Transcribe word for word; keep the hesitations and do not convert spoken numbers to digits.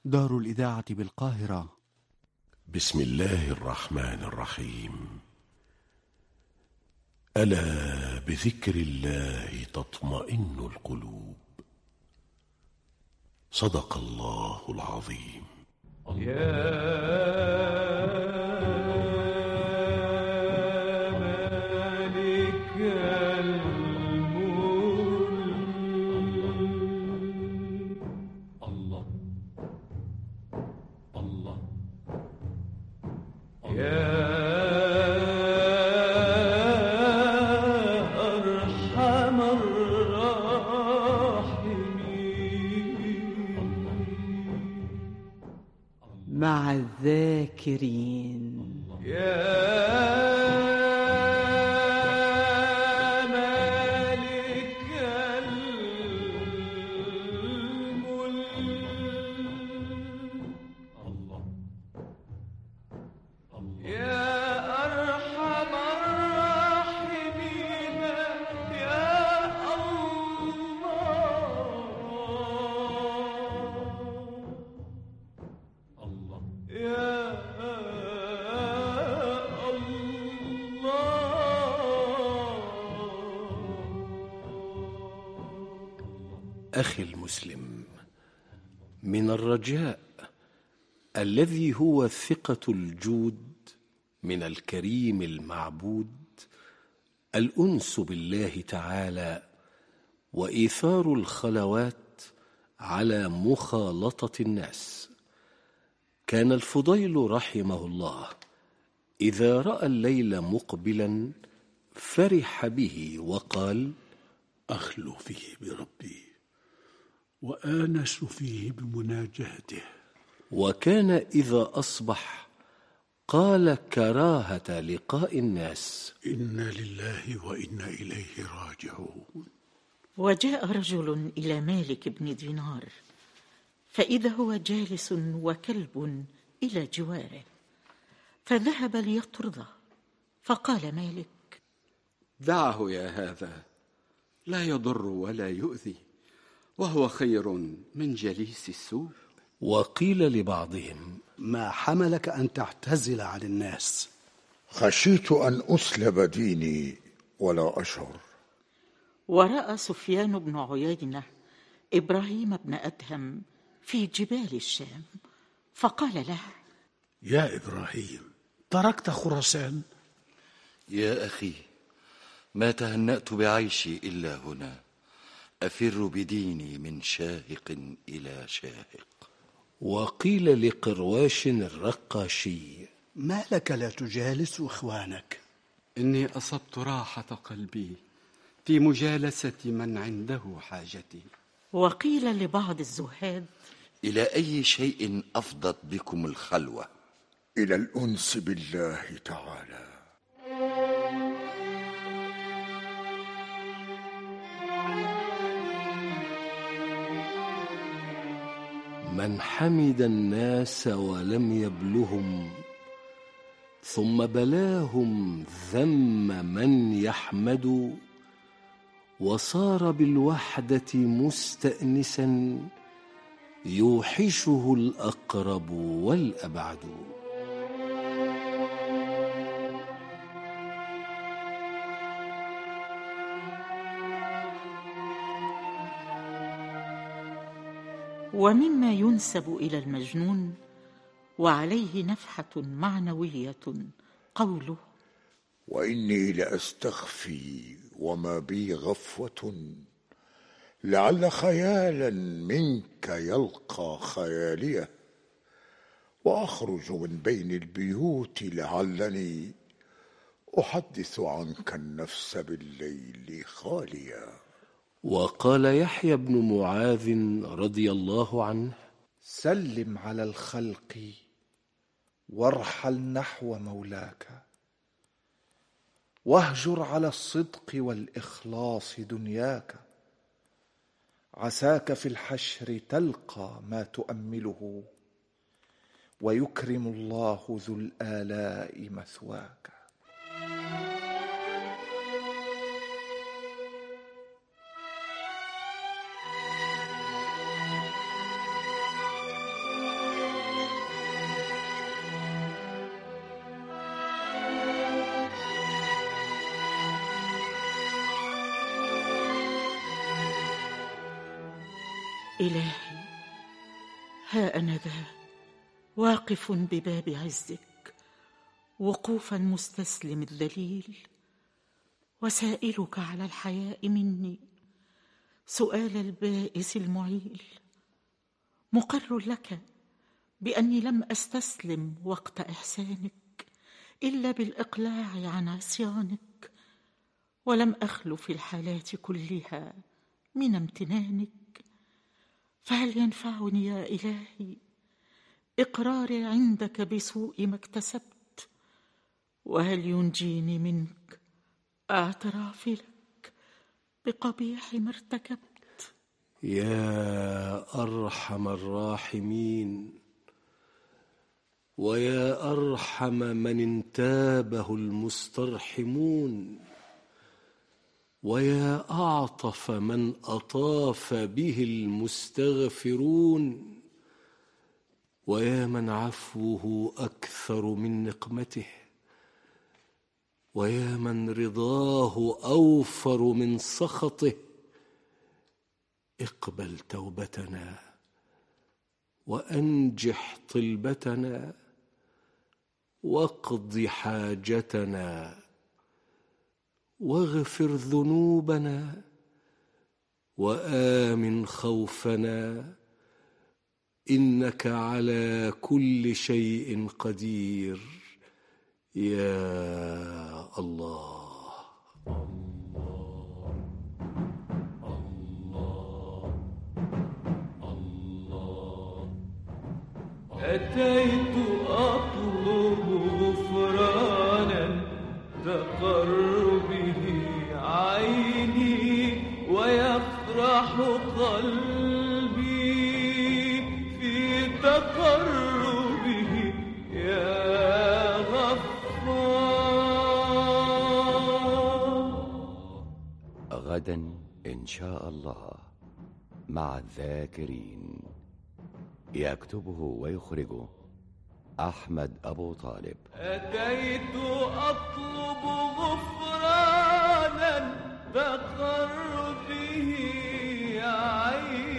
دار الإذاعة بالقاهرة. بسم الله الرحمن الرحيم. ألا بذكر الله تطمئن القلوب. صدق الله العظيم. مع الذاكرين. يا مالك الملك الله يا أرحم الراحمين يا الله يا أخي المسلم، من الرجاء الذي هو ثقة الجود من الكريم المعبود الأنس بالله تعالى وإيثار الخلوات على مخالطة الناس. كان الفضيل رحمه الله إذا رأى الليل مقبلا فرح به وقال: أخلو فيه بربي وآنس فيه بمناجاته. وكان إذا أصبح قال كراهة لقاء الناس: إنا لله وإنا إليه راجعون. وجاء رجل إلى مالك بن دينار فإذا هو جالس وكلب إلى جواره، فذهب ليطرده، فقال مالك: دعه يا هذا، لا يضر ولا يؤذي، وهو خير من جليس السوء. وقيل لبعضهم: ما حملك أن تعتزل عن الناس؟ خشيت أن أسلب ديني ولا أشعر. ورأى سفيان بن عيينة إبراهيم بن أدهم في جبال الشام، فقال له: يا إبراهيم، تركت خراسان؟ يا أخي، ما تهنأت بعيشي إلا هنا، أفر بديني من شاهق إلى شاهق. وقيل لقرواش الرقاشي: ما لك لا تجالس إخوانك؟ إني أصبت راحة قلبي في مجالسة من عنده حاجتي. وقيل لبعض الزهاد: إلى أي شيء أفضت بكم الخلوة؟ إلى الأنس بالله تعالى. من حمد الناس ولم يبلهم، ثم بلاهم ذم من يحمد، وصار بالوحدة مستأنسا يوحشه الأقرب والأبعد. ومما ينسب إلى المجنون وعليه نفحة معنوية قوله: وإني لأستخفي وما بي غفوة، لعل خيالا منك يلقى خياليه، وأخرج من بين البيوت لعلني أحدث عنك النفس بالليل خاليا. وقال يحيى بن معاذ رضي الله عنه: سلم على الخلق وارحل نحو مولاك، واهجر على الصدق والإخلاص دنياك، عساك في الحشر تلقى ما تؤمله، ويكرم الله ذو الآلاء مثواك. إلهي، ها أنا ذا واقف بباب عزك، وقوفا مستسلم الذليل، وسائلك على الحياء مني سؤال البائس المعيل. مقر لك بأني لم أستسلم وقت إحسانك إلا بالإقلاع عن عصيانك، ولم أخلو في الحالات كلها من امتنانك. فهل ينفعني يا إلهي إقراري عندك بسوء ما اكتسبت؟ وهل ينجيني منك اعترافي لك بقبيح ما ارتكبت؟ يا أرحم الراحمين، ويا أرحم من انتابه المسترحمون، ويا أعطف من أطاف به المستغفرون، ويا من عفوه أكثر من نقمته، ويا من رضاه أوفر من سخطه، اقبل توبتنا وأنجح طلبتنا، واقض حاجتنا، واغفر ذنوبنا، وآمن خوفنا، إنك على كل شيء قدير يا الله. أتيت أطلب غفرانا تقر به عيني، ويفرح قلبي في تقربه يا غفار. غدا إن شاء الله مع الذاكرين، يكتبه ويخرجه أحمد أبو طالب. أتيت أطلب غفرانا تقر به عيني،